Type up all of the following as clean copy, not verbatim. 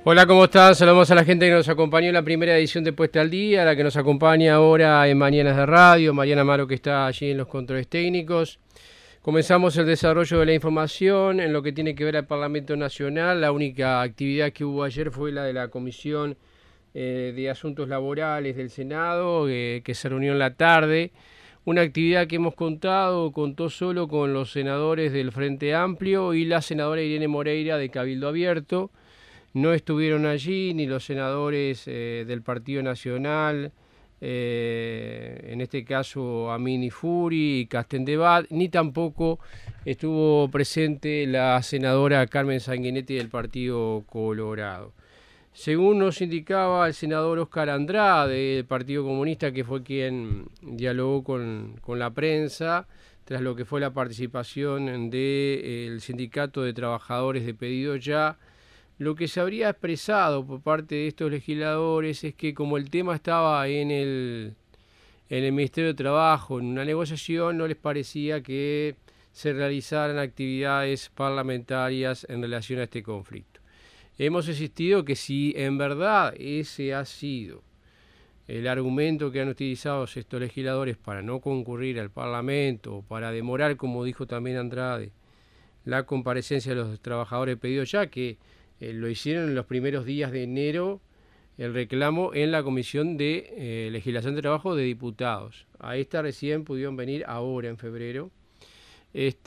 Hola, ¿cómo están? Saludamos a la gente que nos acompañó en la primera edición de Puesta al Día, la que nos acompaña ahora en Mañanas de Radio, Mariana Amaro, que está allí en los controles técnicos. Comenzamos el desarrollo de la información en lo que tiene que ver al Parlamento Nacional. La única actividad que hubo ayer fue la de la Comisión de Asuntos Laborales del Senado, que se reunió en la tarde. Una actividad que contó solo con los senadores del Frente Amplio y la senadora Irene Moreira de Cabildo Abierto. No estuvieron allí ni los senadores del Partido Nacional, en este caso Amini Furi y Castendebad, ni tampoco estuvo presente la senadora Carmen Sanguinetti del Partido Colorado. Según nos indicaba el senador Oscar Andrade del Partido Comunista, que fue quien dialogó con la prensa, tras lo que fue la participación del Sindicato de Trabajadores de Pedido Ya, lo que se habría expresado por parte de estos legisladores es que como el tema estaba en el Ministerio de Trabajo, en una negociación, no les parecía que se realizaran actividades parlamentarias en relación a este conflicto. Hemos insistido que si en verdad ese ha sido el argumento que han utilizado estos legisladores para no concurrir al Parlamento, o para demorar, como dijo también Andrade, la comparecencia de los trabajadores de Pedido Ya, que lo hicieron en los primeros días de enero, el reclamo en la Comisión de Legislación de Trabajo de Diputados. A esta recién pudieron venir ahora, en febrero. Es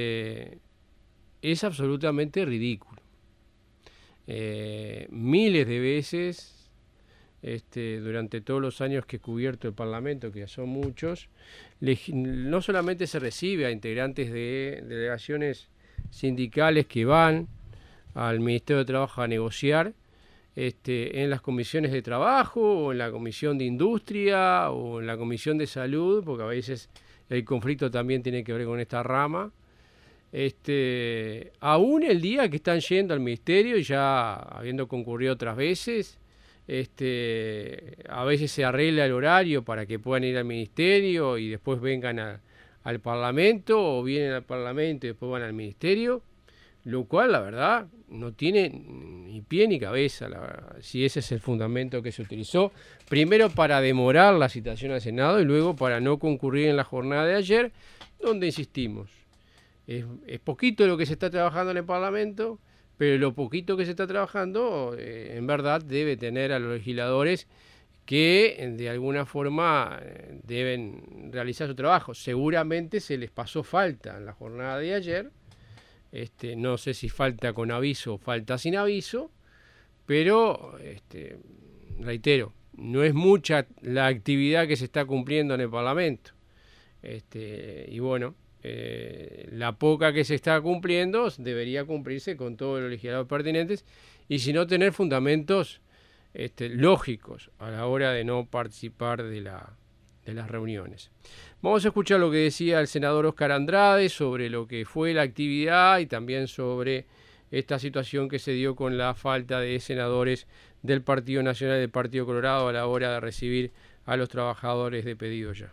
absolutamente ridículo. Miles de veces, durante todos los años que he cubierto el Parlamento, que ya son muchos, no solamente se recibe a integrantes de delegaciones sindicales que van al Ministerio de Trabajo a negociar en las comisiones de trabajo, o en la comisión de industria, o en la comisión de salud, porque a veces el conflicto también tiene que ver con esta rama. Aún el día que están yendo al ministerio, ya habiendo concurrido otras veces, a veces se arregla el horario para que puedan ir al ministerio y después vengan al Parlamento, o vienen al Parlamento y después van al ministerio. Lo cual, la verdad, no tiene ni pie ni cabeza, si ese es el fundamento que se utilizó. Primero para demorar la citación al Senado y luego para no concurrir en la jornada de ayer, donde insistimos. Es poquito lo que se está trabajando en el Parlamento, pero lo poquito que se está trabajando, en verdad, debe tener a los legisladores que de alguna forma deben realizar su trabajo. Seguramente se les pasó falta en la jornada de ayer. No sé si falta con aviso o falta sin aviso, pero reitero, no es mucha la actividad que se está cumpliendo en el Parlamento. Y bueno, la poca que se está cumpliendo debería cumplirse con todos los legisladores pertinentes y si no tener fundamentos lógicos a la hora de no participar de las reuniones. Vamos a escuchar lo que decía el senador Oscar Andrade sobre lo que fue la actividad y también sobre esta situación que se dio con la falta de senadores del Partido Nacional y del Partido Colorado a la hora de recibir a los trabajadores de Pedido Ya.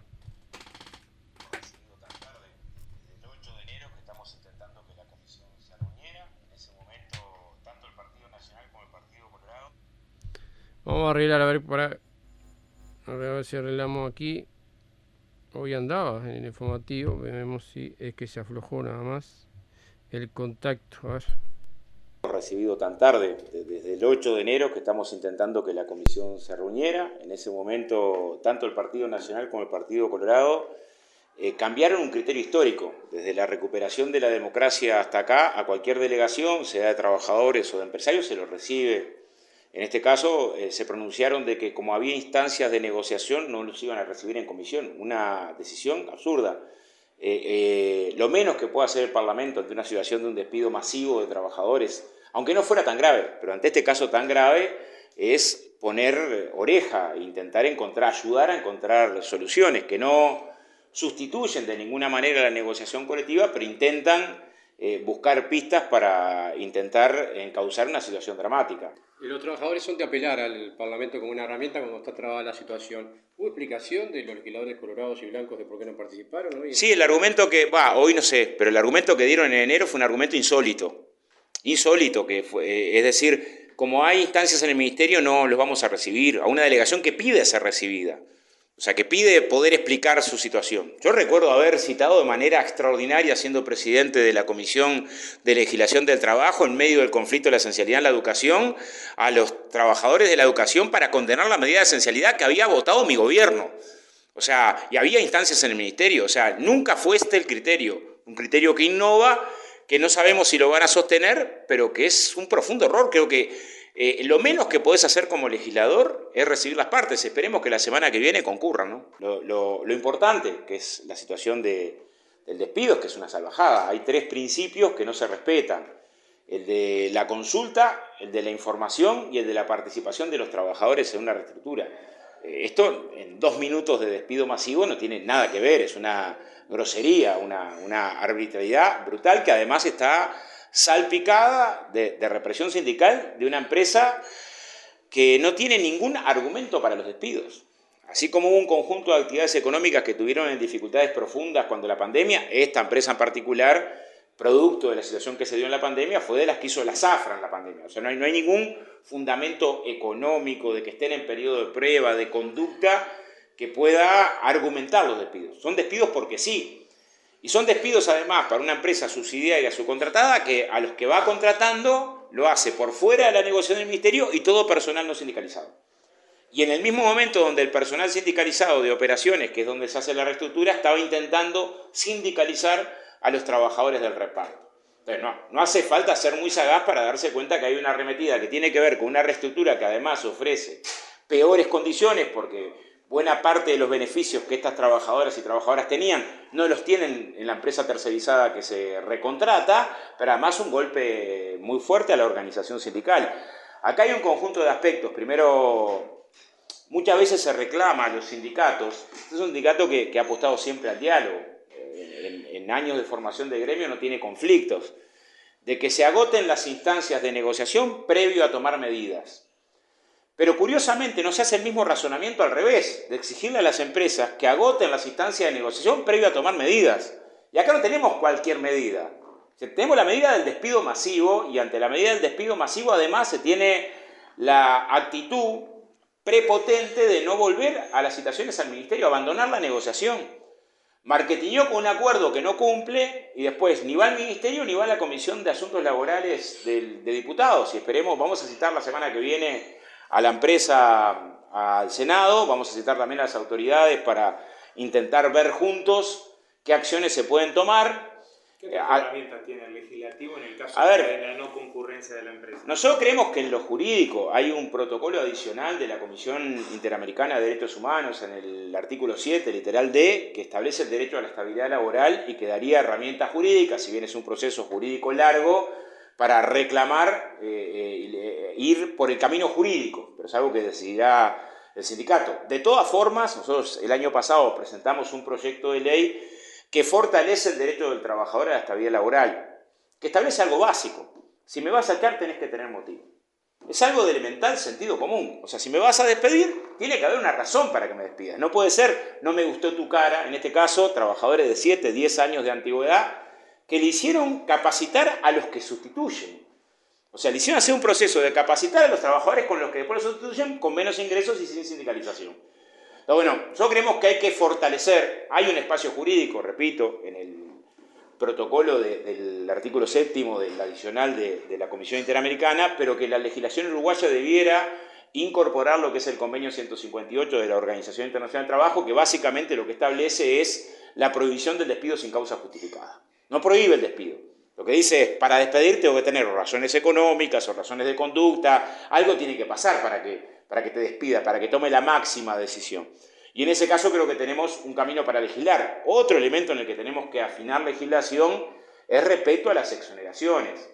Vamos a arreglar, a ver si arreglamos aquí. Hoy andaba en el informativo, veremos si es que se aflojó nada más el contacto. A ver. Recibido tan tarde, desde el 8 de enero que estamos intentando que la comisión se reuniera. En ese momento, tanto el Partido Nacional como el Partido Colorado cambiaron un criterio histórico. Desde la recuperación de la democracia hasta acá, a cualquier delegación, sea de trabajadores o de empresarios, se los recibe. En este caso, se pronunciaron de que como había instancias de negociación, no los iban a recibir en comisión. Una decisión absurda. Lo menos que puede hacer el Parlamento ante una situación de un despido masivo de trabajadores, aunque no fuera tan grave, pero ante este caso tan grave, es poner oreja e intentar ayudar a encontrar soluciones que no sustituyen de ninguna manera la negociación colectiva, pero intentan buscar pistas para intentar encauzar una situación dramática. Los trabajadores son de apelar al Parlamento como una herramienta cuando está trabada la situación. ¿Hubo explicación de los legisladores colorados y blancos de por qué no participaron hoy? Sí, el argumento hoy no sé, pero el argumento que dieron en enero fue un argumento insólito, que fue, es decir, como hay instancias en el ministerio, no los vamos a recibir, a una delegación que pide ser recibida. O sea, que pide poder explicar su situación. Yo recuerdo haber citado de manera extraordinaria, siendo presidente de la Comisión de Legislación del Trabajo, en medio del conflicto de la esencialidad en la educación, a los trabajadores de la educación para condenar la medida de esencialidad que había votado mi gobierno. O sea, y había instancias en el ministerio. O sea, nunca fue este el criterio. Un criterio que innova, que no sabemos si lo van a sostener, pero que es un profundo error. Creo que lo menos que podés hacer como legislador es recibir las partes. Esperemos que la semana que viene concurran, ¿no? Lo importante, que es la situación del despido, es que es una salvajada. Hay 3 principios que no se respetan. El de la consulta, el de la información y el de la participación de los trabajadores en una reestructura. Esto en 2 minutos de despido masivo no tiene nada que ver, es una grosería, una arbitrariedad brutal que además está salpicada de represión sindical de una empresa que no tiene ningún argumento para los despidos. Así como hubo un conjunto de actividades económicas que tuvieron en dificultades profundas cuando la pandemia, esta empresa en particular, producto de la situación que se dio en la pandemia, fue de las que hizo la zafra en la pandemia. O sea, no hay ningún fundamento económico de que estén en periodo de prueba, de conducta, que pueda argumentar los despidos. Son despidos porque sí. Y son despidos además para una empresa subsidiaria subcontratada que a los que va contratando lo hace por fuera de la negociación del ministerio y todo personal no sindicalizado. Y en el mismo momento donde el personal sindicalizado de operaciones, que es donde se hace la reestructura, estaba intentando sindicalizar a los trabajadores del reparto. Entonces no hace falta ser muy sagaz para darse cuenta que hay una arremetida que tiene que ver con una reestructura que además ofrece peores condiciones porque buena parte de los beneficios que estas trabajadoras y trabajadoras tenían no los tienen en la empresa tercerizada que se recontrata, pero además un golpe muy fuerte a la organización sindical. Acá hay un conjunto de aspectos. Primero, muchas veces se reclama a los sindicatos. Este es un sindicato que ha apostado siempre al diálogo. En años de formación de gremio no tiene conflictos. De que se agoten las instancias de negociación previo a tomar medidas. Pero curiosamente no se hace el mismo razonamiento al revés, de exigirle a las empresas que agoten las instancias de negociación previo a tomar medidas. Y acá no tenemos cualquier medida. Tenemos la medida del despido masivo y ante la medida del despido masivo además se tiene la actitud prepotente de no volver a las citaciones al ministerio, abandonar la negociación. Marketingió con un acuerdo que no cumple y después ni va al ministerio ni va a la Comisión de Asuntos Laborales de Diputados. Y esperemos, vamos a citar la semana que viene a la empresa, al Senado, vamos a citar también a las autoridades para intentar ver juntos qué acciones se pueden tomar. ¿Qué herramientas tiene el legislativo en el caso de la no concurrencia de la empresa? Nosotros creemos que en lo jurídico hay un protocolo adicional de la Comisión Interamericana de Derechos Humanos en el artículo 7, literal D, que establece el derecho a la estabilidad laboral y que daría herramientas jurídicas, si bien es un proceso jurídico largo, para reclamar, ir por el camino jurídico, pero es algo que decidirá el sindicato. De todas formas, nosotros el año pasado presentamos un proyecto de ley que fortalece el derecho del trabajador a la estabilidad laboral, que establece algo básico. Si me vas a echar, tenés que tener motivo. Es algo de elemental sentido común. O sea, si me vas a despedir, tiene que haber una razón para que me despidas. No puede ser, no me gustó tu cara, en este caso, trabajadores de 7, 10 años de antigüedad, que le hicieron capacitar a los que sustituyen. O sea, le hicieron hacer un proceso de capacitar a los trabajadores con los que después los sustituyen con menos ingresos y sin sindicalización. Pero bueno, nosotros creemos que hay que fortalecer, hay un espacio jurídico, repito, en el protocolo del artículo 7 del adicional de la Comisión Interamericana, pero que la legislación uruguaya debiera incorporar lo que es el convenio 158 de la Organización Internacional del Trabajo, que básicamente lo que establece es la prohibición del despido sin causa justificada. No prohíbe el despido. Lo que dice es, para despedirte tengo que tener razones económicas o razones de conducta, algo tiene que pasar para que te despida, para que tome la máxima decisión. Y en ese caso creo que tenemos un camino para legislar. Otro elemento en el que tenemos que afinar legislación es respecto a las exoneraciones.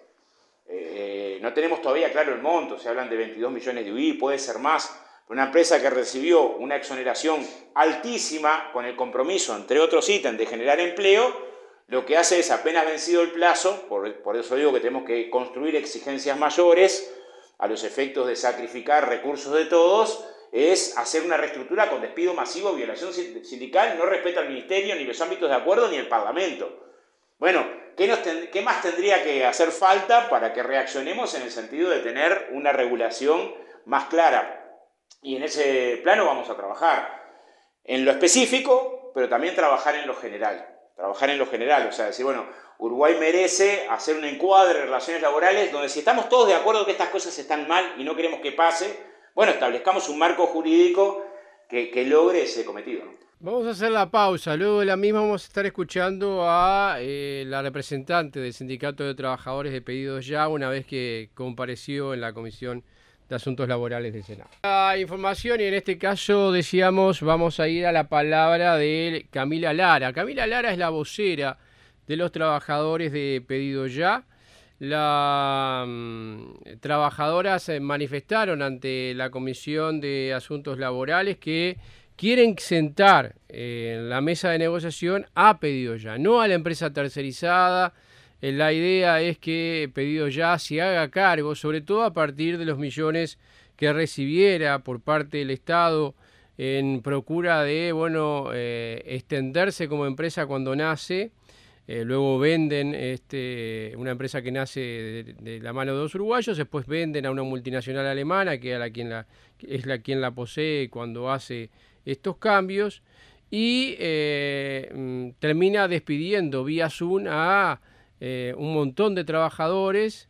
No tenemos todavía claro el monto, se hablan de 22 millones de UI, puede ser más. Una empresa que recibió una exoneración altísima con el compromiso, entre otros ítems, de generar empleo, lo que hace es, apenas vencido el plazo, por eso digo que tenemos que construir exigencias mayores a los efectos de sacrificar recursos de todos, es hacer una reestructura con despido masivo, violación sindical, no respeta al ministerio, ni los ámbitos de acuerdo, ni el Parlamento. Bueno, ¿qué más tendría que hacer falta para que reaccionemos en el sentido de tener una regulación más clara? Y en ese plano vamos a trabajar en lo específico, pero también trabajar en lo general. O sea, decir, bueno, Uruguay merece hacer un encuadre de relaciones laborales donde si estamos todos de acuerdo que estas cosas están mal y no queremos que pase, bueno, establezcamos un marco jurídico que logre ese cometido, ¿no? Vamos a hacer la pausa, luego de la misma vamos a estar escuchando a la representante del Sindicato de Trabajadores de Pedidos Ya, una vez que compareció en la Comisión de Asuntos Laborales del Senado. La información, y en este caso decíamos, vamos a ir a la palabra de Camila Lara. Camila Lara es la vocera de los trabajadores de Pedidos Ya. Las trabajadoras manifestaron ante la Comisión de Asuntos Laborales que quieren sentar en la mesa de negociación a Pedidos Ya, no a la empresa tercerizada. La idea es que Pedidos Ya se haga cargo, sobre todo a partir de los millones que recibiera por parte del Estado en procura de extenderse como empresa cuando nace. Luego venden una empresa que nace de la mano de dos uruguayos, después venden a una multinacional alemana que es quien la posee cuando hace estos cambios, y termina despidiendo vía Zoom a un montón de trabajadores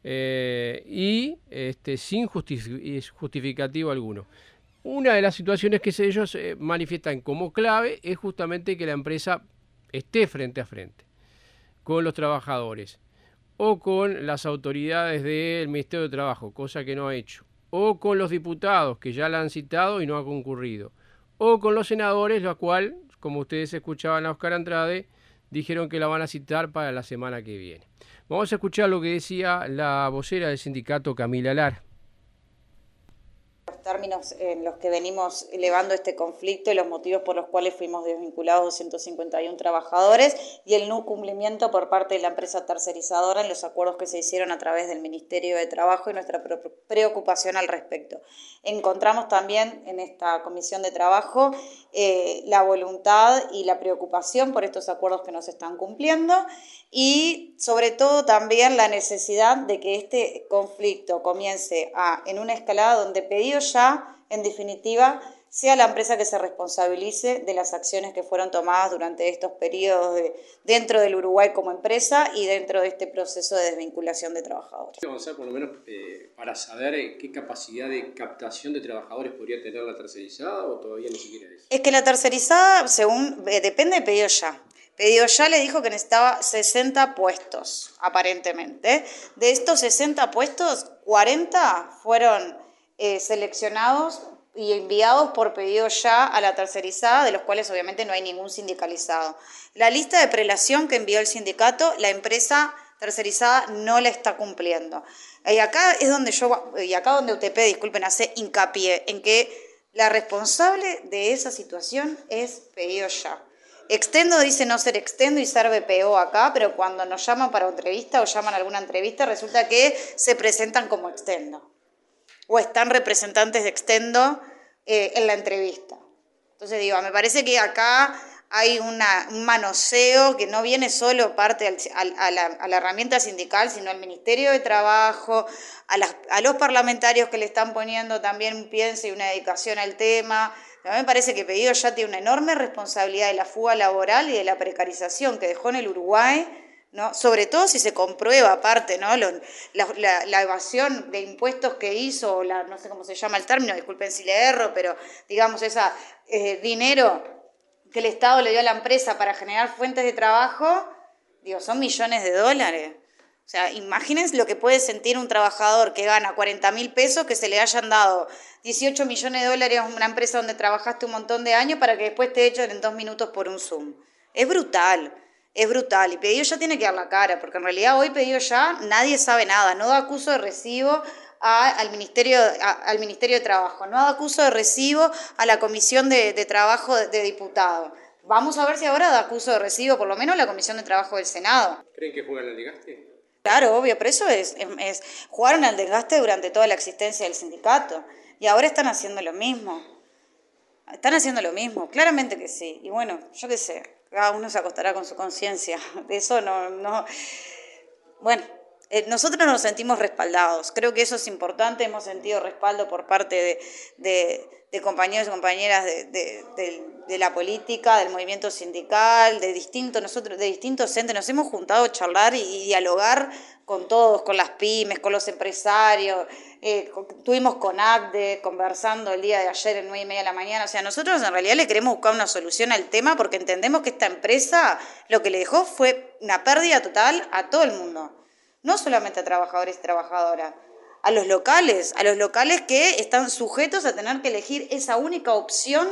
sin justificativo alguno. Una de las situaciones que ellos manifiestan como clave es justamente que la empresa esté frente a frente con los trabajadores o con las autoridades del Ministerio de Trabajo, cosa que no ha hecho, o con los diputados que ya la han citado y no ha concurrido, o con los senadores, la cual, como ustedes escuchaban a Oscar Andrade, dijeron que la van a citar para la semana que viene. Vamos a escuchar lo que decía la vocera del sindicato, Camila Lara. Los términos en los que venimos elevando este conflicto y los motivos por los cuales fuimos desvinculados 251 trabajadores y el no cumplimiento por parte de la empresa tercerizadora en los acuerdos que se hicieron a través del Ministerio de Trabajo y nuestra preocupación al respecto. Encontramos también en esta Comisión de Trabajo la voluntad y la preocupación por estos acuerdos que no se están cumpliendo y sobre todo también la necesidad de que este conflicto comience en una escalada donde Pedidos Ya, en definitiva, sea la empresa que se responsabilice de las acciones que fueron tomadas durante estos periodos dentro del Uruguay como empresa y dentro de este proceso de desvinculación de trabajadores. Vamos a por lo menos para saber qué capacidad de captación de trabajadores podría tener la tercerizada, o todavía ni siquiera eso. Es que la tercerizada, depende de Pedidos Ya. Pedidos Ya le dijo que necesitaba 60 puestos, aparentemente. De estos 60 puestos, 40 fueron seleccionados y enviados por Pedidos Ya a la tercerizada, de los cuales obviamente no hay ningún sindicalizado. La lista de prelación que envió el sindicato, la empresa tercerizada no la está cumpliendo. Y acá es donde donde UTP, disculpen, hace hincapié en que la responsable de esa situación es Pedidos Ya. Extendo dice no ser Extendo y ser BPO acá, pero cuando nos llaman para entrevista o llaman a alguna entrevista, resulta que se presentan como Extendo. O están representantes de Extendo en la entrevista. Entonces me parece que acá hay un manoseo que no viene solo parte a la herramienta sindical, sino al Ministerio de Trabajo, a los parlamentarios que le están poniendo también un pienso y una dedicación al tema. A mí me parece que Pedidos Ya tiene una enorme responsabilidad de la fuga laboral y de la precarización que dejó en el Uruguay, ¿no? Sobre todo si se comprueba aparte, ¿no? la evasión de impuestos que hizo, no sé cómo se llama el término, disculpen si le erro, pero digamos dinero que el Estado le dio a la empresa para generar fuentes de trabajo, son millones de dólares. O sea, imagínense lo que puede sentir un trabajador que gana 40.000 pesos, que se le hayan dado 18 millones de dólares a una empresa donde trabajaste un montón de años para que después te echen en 2 minutos por un Zoom. Es brutal. Y Pedidos Ya tiene que dar la cara, porque en realidad hoy Pedidos Ya nadie sabe nada, no da acuso de recibo al Ministerio de Trabajo, no da acuso de recibo a la Comisión de Trabajo de Diputados. Vamos a ver si ahora da acuso de recibo, por lo menos la Comisión de Trabajo del Senado. ¿Creen que juegan al desgaste? Claro, obvio, pero eso jugaron al desgaste durante toda la existencia del sindicato y ahora están haciendo lo mismo. Claramente que sí. Y bueno, yo qué sé. cada uno se acostará con su conciencia. De eso no. Bueno, nosotros nos sentimos respaldados. Creo que eso es importante. Hemos sentido respaldo por parte de compañeros y compañeras de la política, del movimiento sindical, de distintos entes. Nos hemos juntado a charlar y dialogar con todos, con las pymes, con los empresarios. Estuvimos con ACDE conversando el día de ayer, 9:30 de la mañana. O sea, nosotros en realidad le queremos buscar una solución al tema porque entendemos que esta empresa lo que le dejó fue una pérdida total a todo el mundo. No solamente a trabajadores y trabajadoras, a los locales que están sujetos a tener que elegir esa única opción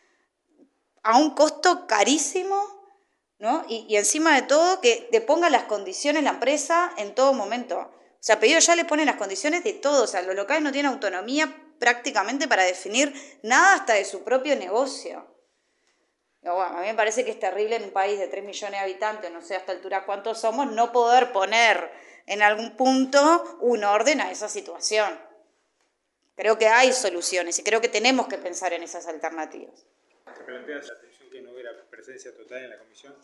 a un costo carísimo, ¿no? Y encima de todo que te ponga las condiciones la empresa en todo momento. O sea, Pedido Ya le pone las condiciones de todo. O sea, los locales no tienen autonomía prácticamente para definir nada hasta de su propio negocio. Pero bueno, a mí me parece que es terrible en un país de 3 millones de habitantes, no sé hasta altura cuántos somos, no poder poner en algún punto un orden a esa situación. Creo que hay soluciones y creo que tenemos que pensar en esas alternativas. ¿Te planteas la atención que no hubiera presencia total en la comisión?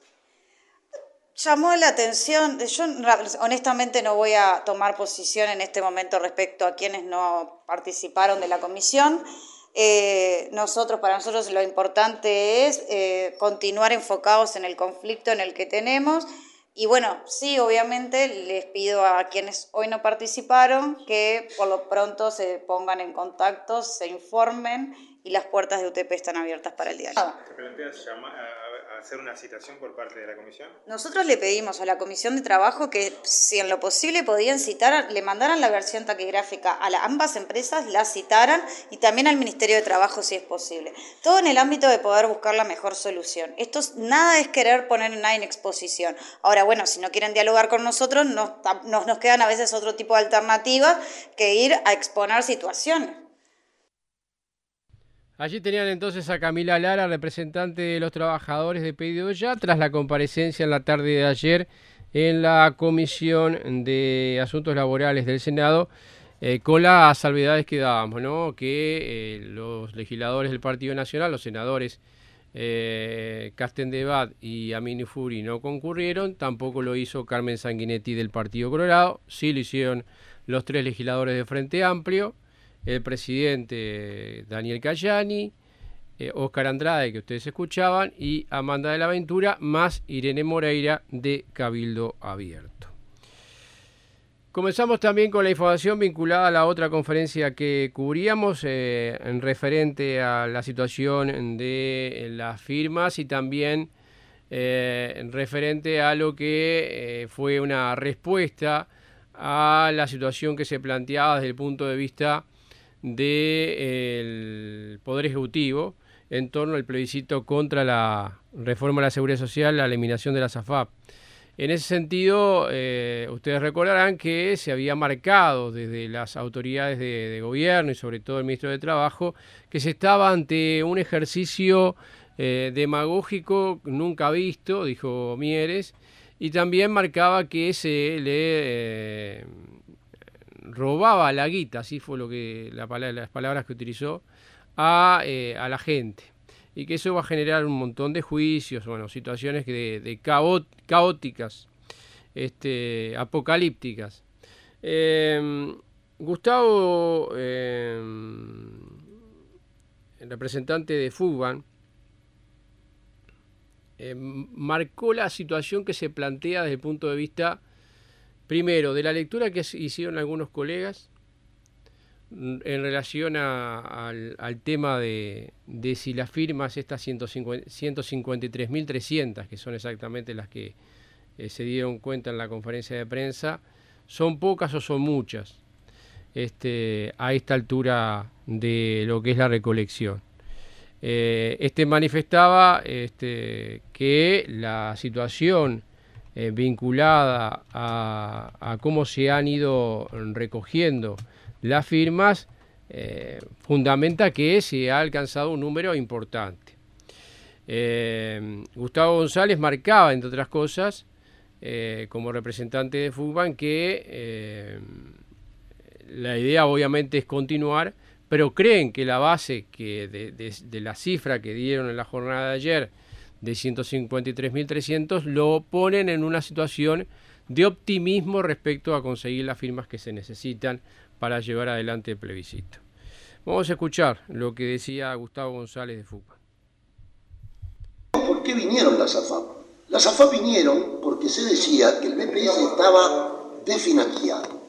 Llamó la atención, yo honestamente no voy a tomar posición en este momento respecto a quienes no participaron de la comisión. Para nosotros lo importante es continuar enfocados en el conflicto en el que tenemos. Y bueno, sí, obviamente les pido a quienes hoy no participaron que por lo pronto se pongan en contacto, se informen y las puertas de UTP están abiertas para el diálogo. ¿Te planteas hacer una citación por parte de la comisión? Nosotros le pedimos a la Comisión de Trabajo que si en lo posible podían citar, le mandaran la versión taquigráfica a ambas empresas, la citaran y también al Ministerio de Trabajo si es posible. Todo en el ámbito de poder buscar la mejor solución. Nada es querer poner nada en exposición. Ahora, bueno, si no quieren dialogar con nosotros, nos quedan a veces otro tipo de alternativas que ir a exponer situaciones. Allí tenían entonces a Camila Lara, representante de los trabajadores de Pedido Ya, tras la comparecencia en la tarde de ayer en la Comisión de Asuntos Laborales del Senado, con las salvedades que dábamos, ¿no? Que los legisladores del Partido Nacional, los senadores Castendebat y Amini Furi no concurrieron, tampoco lo hizo Carmen Sanguinetti del Partido Colorado, sí lo hicieron los 3 legisladores de Frente Amplio, el presidente Daniel Cayani, Óscar Andrade, que ustedes escuchaban, y Amanda de la Ventura, más Irene Moreira de Cabildo Abierto. Comenzamos también con la información vinculada a la otra conferencia que cubríamos en referente a la situación de las firmas y también en referente a lo que fue una respuesta a la situación que se planteaba desde el punto de vista del Poder Ejecutivo en torno al plebiscito contra la reforma de la Seguridad Social, la eliminación de la SAFAP. En ese sentido, ustedes recordarán que se había marcado desde las autoridades de gobierno y sobre todo el ministro de Trabajo que se estaba ante un ejercicio demagógico nunca visto, dijo Mieres, y también marcaba que se le robaba la guita, así fue las palabras que utilizó, a la gente. Y que eso va a generar un montón de juicios, bueno, situaciones caóticas, apocalípticas. Gustavo, el representante de FUBAN, marcó la situación que se plantea desde el punto de vista, primero, de la lectura que hicieron algunos colegas en relación al tema de si las firmas, estas 153.300, que son exactamente las que se dieron cuenta en la conferencia de prensa, son pocas o son muchas a esta altura de lo que es la recolección. Manifestaba que la situación vinculada a cómo se han ido recogiendo las firmas fundamenta que se ha alcanzado un número importante. Gustavo González marcaba, entre otras cosas, como representante de FUBAN, que la idea obviamente es continuar, pero creen que la base de la cifra que dieron en la jornada de ayer de 153.300 lo ponen en una situación de optimismo respecto a conseguir las firmas que se necesitan para llevar adelante el plebiscito. Vamos a escuchar lo que decía Gustavo González de FUCBA. ¿Por qué vinieron las AFAP? Las AFAP vinieron porque se decía que el BPS estaba desfinanciado.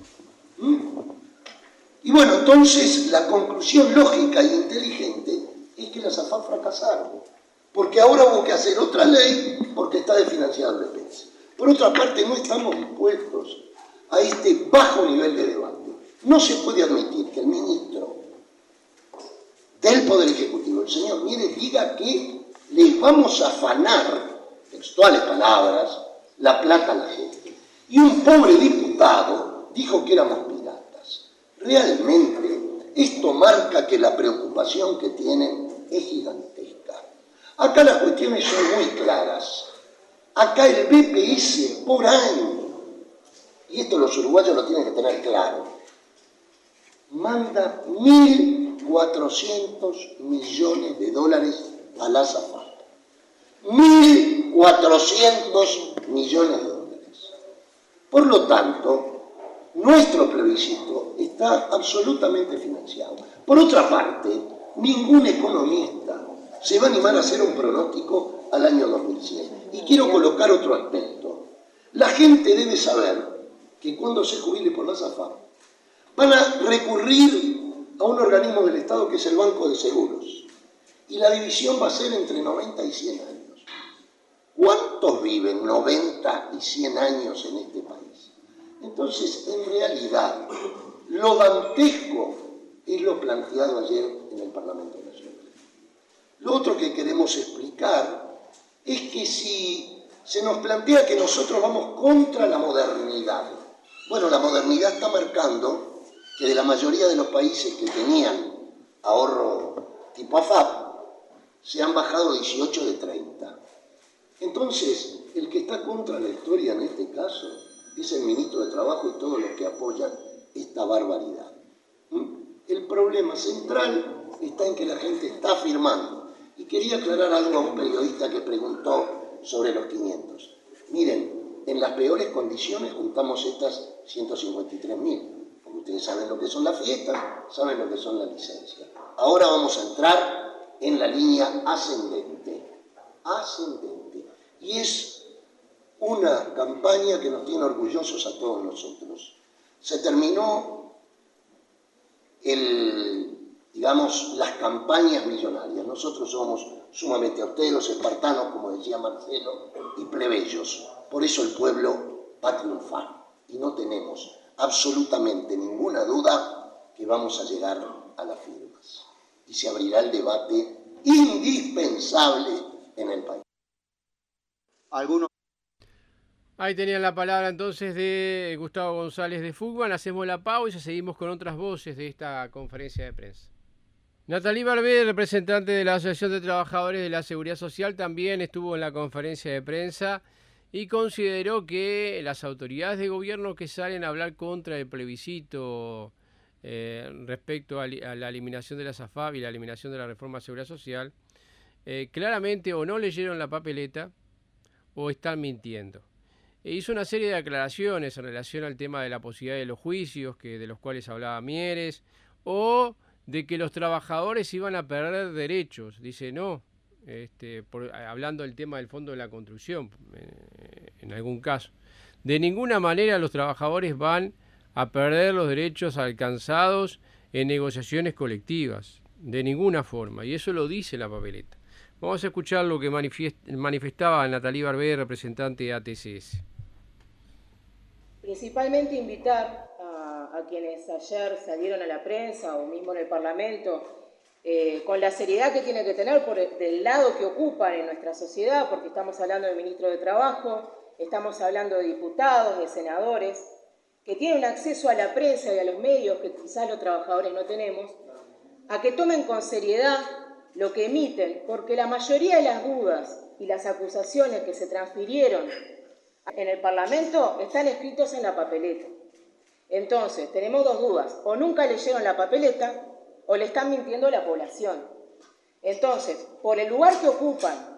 Y bueno, entonces la conclusión lógica e inteligente es que las AFAP fracasaron, porque ahora hubo que hacer otra ley porque está desfinanciado el BPS. Por otra parte, no estamos dispuestos a este bajo nivel de debate. No se puede admitir que el ministro del Poder Ejecutivo, el señor Mieres, diga que les vamos a afanar, textuales palabras, la plata a la gente. Y un pobre diputado dijo que éramos piratas. Realmente, esto marca que la preocupación que tienen es gigantesca. Acá las cuestiones son muy claras. Acá el BPS por año, y esto los uruguayos lo tienen que tener claro, manda 1.400 millones de dólares a las AFAP. 1.400 millones de dólares. Por lo tanto, nuestro plebiscito está absolutamente financiado. Por otra parte, ningún economista se va a animar a hacer un pronóstico al año 2100. Y quiero colocar otro aspecto. La gente debe saber que cuando se jubile por las AFAP, van a recurrir a un organismo del Estado que es el Banco de Seguros. Y la división va a ser entre 90 y 100 años. ¿Cuántos viven 90 y 100 años en este país? Entonces, en realidad, lo dantesco es lo planteado ayer en el Parlamento Nacional. Lo otro que queremos explicar es que si se nos plantea que nosotros vamos contra la modernidad, bueno, la modernidad está marcando que de la mayoría de los países que tenían ahorro tipo AFAP, se han bajado 18 de 30. Entonces, el que está contra la historia en este caso es el ministro de Trabajo y todos los que apoyan esta barbaridad. El problema central está en que la gente está firmando. Y quería aclarar algo a un periodista que preguntó sobre los 500. Miren, en las peores condiciones juntamos estas 153.000. Porque ustedes saben lo que son las fiestas, saben lo que son las licencias. Ahora vamos a entrar en la línea ascendente. Ascendente. Y es una campaña que nos tiene orgullosos a todos nosotros. Se terminó las campañas millonarias. Nosotros somos sumamente austeros, espartanos, como decía Marcelo, y plebeyos. Por eso el pueblo va a triunfar. Y no tenemos absolutamente ninguna duda que vamos a llegar a las firmas. Y se abrirá el debate indispensable en el país. Ahí tenían la palabra entonces de Gustavo González de FUCBA. Hacemos la pausa y seguimos con otras voces de esta conferencia de prensa. Nathalie Barbé, representante de la Asociación de Trabajadores de la Seguridad Social, también estuvo en la conferencia de prensa y consideró que las autoridades de gobierno que salen a hablar contra el plebiscito respecto a la eliminación de las AFAP y la eliminación de la reforma de seguridad social, claramente o no leyeron la papeleta o están mintiendo. Hizo una serie de aclaraciones en relación al tema de la posibilidad de los juicios, de los cuales hablaba Mieres, o de que los trabajadores iban a perder derechos. Dice, no, hablando del tema del Fondo de la Construcción, en algún caso. De ninguna manera los trabajadores van a perder los derechos alcanzados en negociaciones colectivas, de ninguna forma, y eso lo dice la papeleta. Vamos a escuchar lo que manifestaba Nathalie Barbé, representante de ATCS. Principalmente invitar a quienes ayer salieron a la prensa o mismo en el Parlamento con la seriedad que tiene que tener del lado que ocupan en nuestra sociedad, porque estamos hablando del ministro de Trabajo, estamos hablando de diputados, de senadores, que tienen acceso a la prensa y a los medios que quizás los trabajadores no tenemos, a que tomen con seriedad lo que emiten, porque la mayoría de las dudas y las acusaciones que se transfirieron en el Parlamento están escritos en la papeleta. Entonces, tenemos dos dudas: o nunca leyeron la papeleta o le están mintiendo a la población. Entonces, por el lugar que ocupan,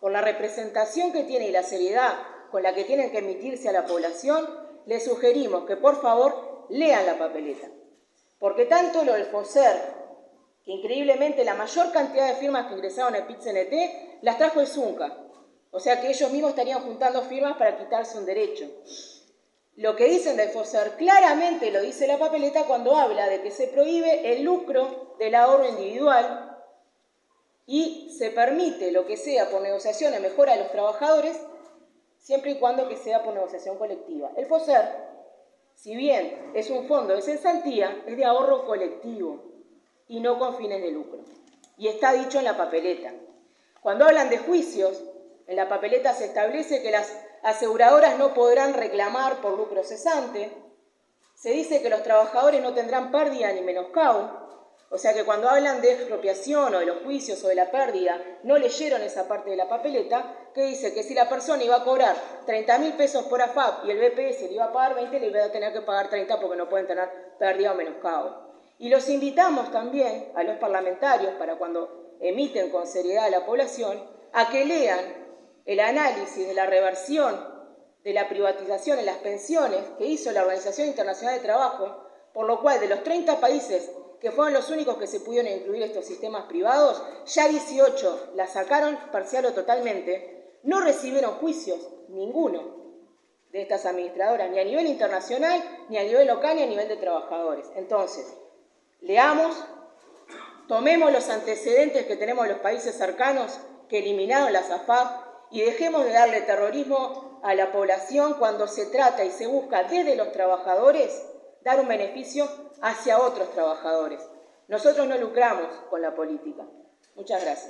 por la representación que tiene y la seriedad con la que tienen que emitirse a la población, les sugerimos que por favor lean la papeleta. Porque tanto lo del FOSER, que increíblemente la mayor cantidad de firmas que ingresaron al PIT-CNT las trajo el Zunca. O sea que ellos mismos estarían juntando firmas para quitarse un derecho. Lo que dicen del FOSER claramente lo dice la papeleta cuando habla de que se prohíbe el lucro del ahorro individual y se permite lo que sea por negociación en mejora de los trabajadores, siempre y cuando que sea por negociación colectiva. El FOSER, si bien es un fondo de cesantía, es de ahorro colectivo y no con fines de lucro. Y está dicho en la papeleta. Cuando hablan de juicios, en la papeleta se establece que las aseguradoras no podrán reclamar por lucro cesante, se dice que los trabajadores no tendrán pérdida ni menoscabo. O sea que cuando hablan de expropiación o de los juicios o de la pérdida, no leyeron esa parte de la papeleta, que dice que si la persona iba a cobrar 30.000 pesos por AFAP y el BPS le iba a pagar 20, le iba a tener que pagar 30 porque no pueden tener pérdida o menoscabo. Y los invitamos también a los parlamentarios, para cuando emiten con seriedad a la población, a que lean el análisis de la reversión de la privatización en las pensiones que hizo la Organización Internacional de Trabajo, por lo cual de los 30 países que fueron los únicos que se pudieron incluir estos sistemas privados, ya 18 la sacaron parcial o totalmente, no recibieron juicios, ninguno de estas administradoras, ni a nivel internacional, ni a nivel local, ni a nivel de trabajadores. Entonces, leamos, tomemos los antecedentes que tenemos en los países cercanos que eliminaron las AFAP y dejemos de darle terrorismo a la población cuando se trata y se busca desde los trabajadores dar un beneficio hacia otros trabajadores. Nosotros no lucramos con la política. Muchas gracias.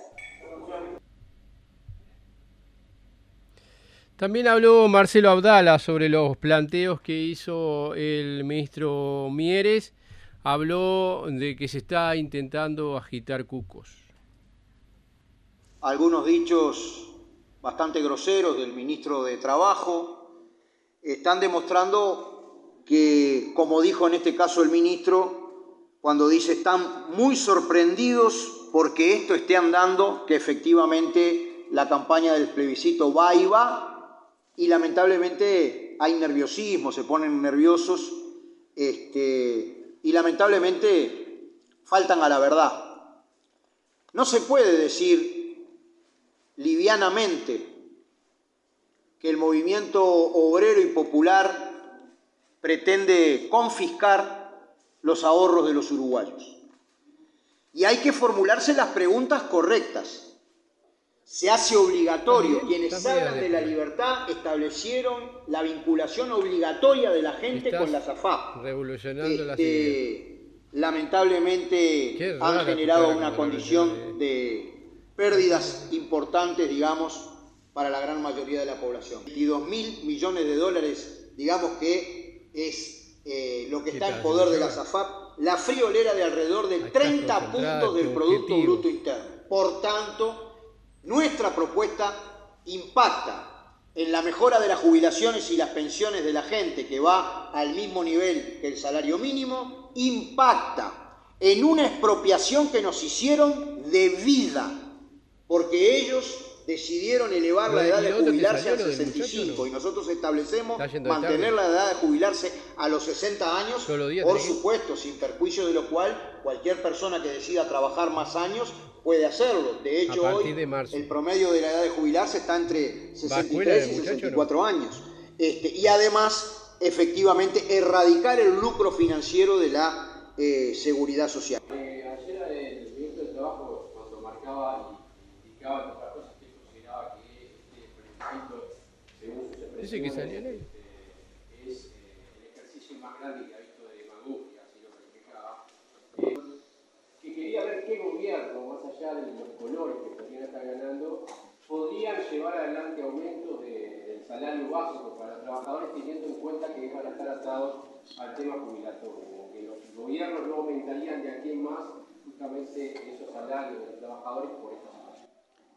También habló Marcelo Abdala sobre los planteos que hizo el ministro Mieres. Habló de que se está intentando agitar cucos. Algunos dichos bastante groseros del ministro de Trabajo están demostrando que, como dijo en este caso el ministro, cuando dice están muy sorprendidos porque esto esté andando, que efectivamente la campaña del plebiscito va y va, y lamentablemente hay nerviosismo, se ponen nerviosos, y lamentablemente faltan a la verdad. No se puede decir livianamente que el movimiento obrero y popular pretende confiscar los ahorros de los uruguayos. Y hay que formularse las preguntas correctas. Se hace obligatorio. Quienes hablan de la libertad establecieron la vinculación obligatoria de la gente con las AFAP. Revolucionando las ideas. Lamentablemente han generado una condición de pérdidas importantes, digamos, para la gran mayoría de la población. 22.000 millones de dólares, digamos que es lo que está en poder de las AFAP, la friolera de alrededor de 30 puntos del Producto Bruto Interno. Por tanto, nuestra propuesta impacta en la mejora de las jubilaciones y las pensiones de la gente, que va al mismo nivel que el salario mínimo, impacta en una expropiación que nos hicieron de vida, porque ellos decidieron elevar la edad de jubilarse a 65 y nosotros establecemos mantener la edad de jubilarse a los 60 años, por supuesto, sin perjuicio de lo cual cualquier persona que decida trabajar más años puede hacerlo. De hecho, hoy el promedio de la edad de jubilarse está entre 63 y 64 años. Y además, efectivamente, erradicar el lucro financiero de la seguridad social. Ayer el ministro de Trabajo, cuando marcaba y indicaba otras cosas que consideraba que según sus expresiones, es el ejercicio más grande que ha visto de demagogia, así lo calificaba, que quería ver qué gobierno, más allá de los colores que podrían estar ganando, podrían llevar adelante aumentos del salario básico para los trabajadores, teniendo en cuenta que van a estar atados al tema jubilatorio, como que los gobiernos no aumentarían de aquí en más justamente esos salarios de los trabajadores por esta situación.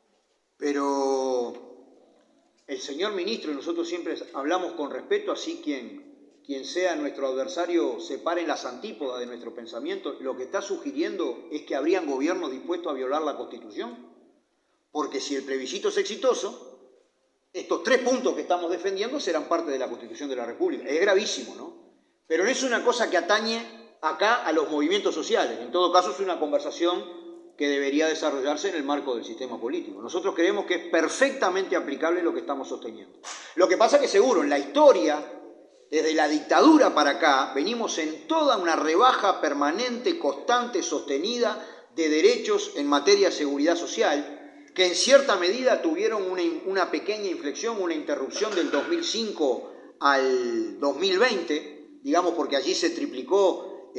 Pero el señor ministro, y nosotros siempre hablamos con respeto, así quien sea nuestro adversario se pare en las antípodas de nuestro pensamiento, lo que está sugiriendo es que habrían gobiernos dispuestos a violar la Constitución. porque si el plebiscito es exitoso, estos 3 puntos que estamos defendiendo serán parte de la Constitución de la República. Es gravísimo, ¿no? Pero no es una cosa que atañe acá a los movimientos sociales. En todo caso, es una conversación que debería desarrollarse en el marco del sistema político. Nosotros creemos que es perfectamente aplicable lo que estamos sosteniendo. Lo que pasa es que seguro, en la historia, desde la dictadura para acá, venimos en toda una rebaja permanente, constante, sostenida de derechos en materia de seguridad social, que en cierta medida tuvieron una pequeña inflexión, una interrupción del 2005 al 2020, digamos, porque allí se triplicó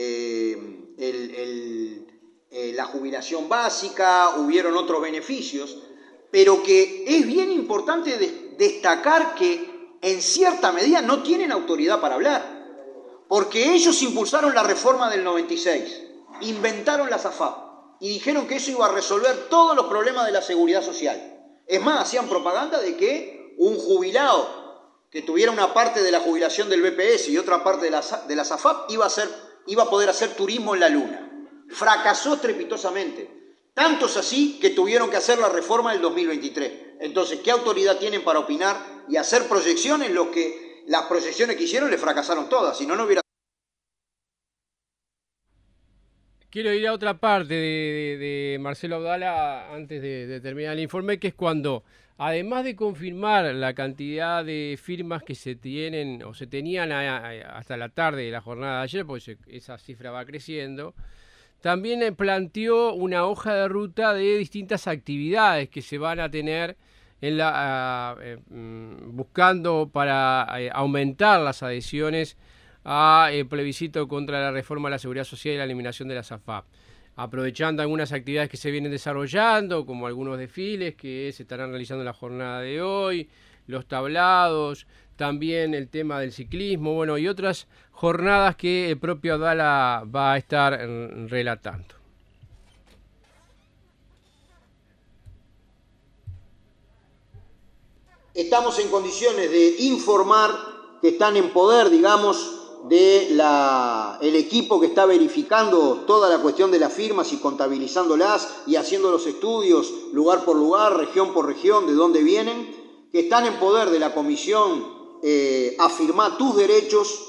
la jubilación básica, hubieron otros beneficios, pero que es bien importante destacar que en cierta medida no tienen autoridad para hablar, porque ellos impulsaron la reforma del 96, inventaron la SAFAP y dijeron que eso iba a resolver todos los problemas de la seguridad social. Es más, hacían propaganda de que un jubilado que tuviera una parte de la jubilación del BPS y otra parte de la SAFAP iba a poder hacer turismo en la luna. Fracasó estrepitosamente. Tanto es así que tuvieron que hacer la reforma del 2023. Entonces, ¿qué autoridad tienen para opinar y hacer proyecciones? Las proyecciones que hicieron le fracasaron todas, si no, no hubiera... Quiero ir a otra parte de Marcelo Abdala antes de terminar el informe, que es cuando, además de confirmar la cantidad de firmas que se tienen o se tenían hasta la tarde de la jornada de ayer, porque esa cifra va creciendo, también planteó una hoja de ruta de distintas actividades que se van a tener buscando para aumentar las adhesiones al plebiscito contra la reforma de la seguridad social y la eliminación de la SAFAP, aprovechando algunas actividades que se vienen desarrollando, como algunos desfiles que se estarán realizando en la jornada de hoy, los tablados, también el tema del ciclismo, bueno, y otras jornadas que el propio Abdala va a estar relatando. Estamos en condiciones de informar que están en poder, digamos, del equipo que está verificando toda la cuestión de las firmas y contabilizándolas y haciendo los estudios lugar por lugar, región por región, de dónde vienen, que están en poder de la comisión Afirmá tus derechos,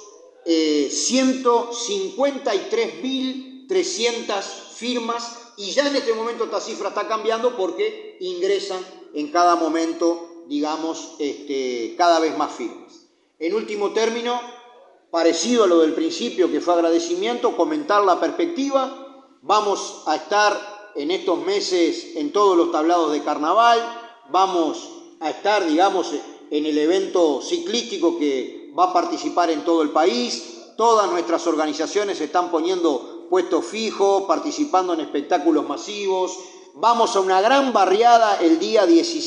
153.300 firmas, y ya en este momento esta cifra está cambiando porque ingresan en cada momento, digamos, cada vez más firmas. En último término, parecido a lo del principio, que fue agradecimiento, comentar la perspectiva. Vamos a estar en estos meses en todos los tablados de carnaval, vamos a estar, digamos, en el evento ciclístico que va a participar en todo el país. Todas nuestras organizaciones están poniendo puestos fijos, participando en espectáculos masivos. Vamos a una gran barriada el día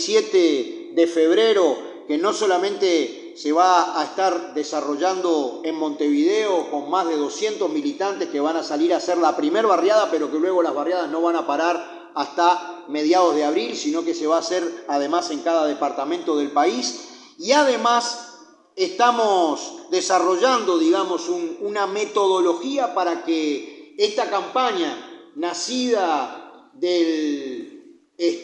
17 de febrero, que no solamente se va a estar desarrollando en Montevideo con más de 200 militantes que van a salir a hacer la primer barriada, pero que luego las barriadas no van a parar hasta mediados de abril, sino que se va a hacer además en cada departamento del país. Y además estamos desarrollando, digamos, una metodología para que esta campaña, nacida del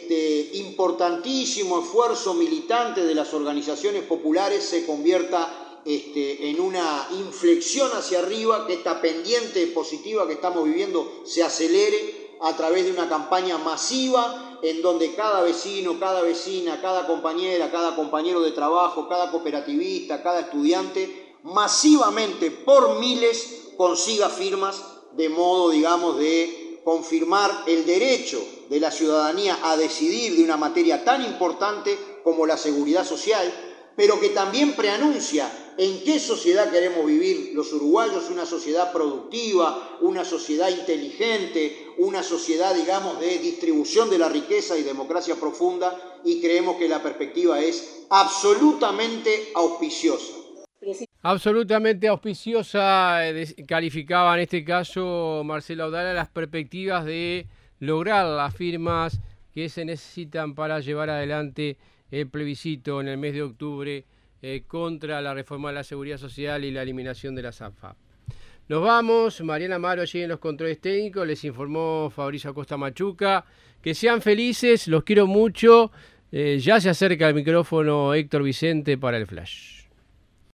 importantísimo esfuerzo militante de las organizaciones populares, se convierta en una inflexión hacia arriba, que esta pendiente positiva que estamos viviendo se acelere a través de una campaña masiva en donde cada vecino, cada vecina, cada compañera, cada compañero de trabajo, cada cooperativista, cada estudiante, masivamente por miles consiga firmas, de modo, digamos, de confirmar el derecho de la ciudadanía a decidir de una materia tan importante como la seguridad social, pero que también preanuncia en qué sociedad queremos vivir los uruguayos, una sociedad productiva, una sociedad inteligente, una sociedad, digamos, de distribución de la riqueza y democracia profunda, y creemos que la perspectiva es absolutamente auspiciosa. Absolutamente auspiciosa, calificaba en este caso Marcelo Abdala las perspectivas de lograr las firmas que se necesitan para llevar adelante el plebiscito en el mes de octubre contra la reforma de la seguridad social y la eliminación de la SAFAP. Nos vamos, Mariana Amaro allí en los controles técnicos, les informó Fabricio Acosta Machuca. Que sean felices, los quiero mucho. Ya se acerca el micrófono Héctor Vicente para el Flash.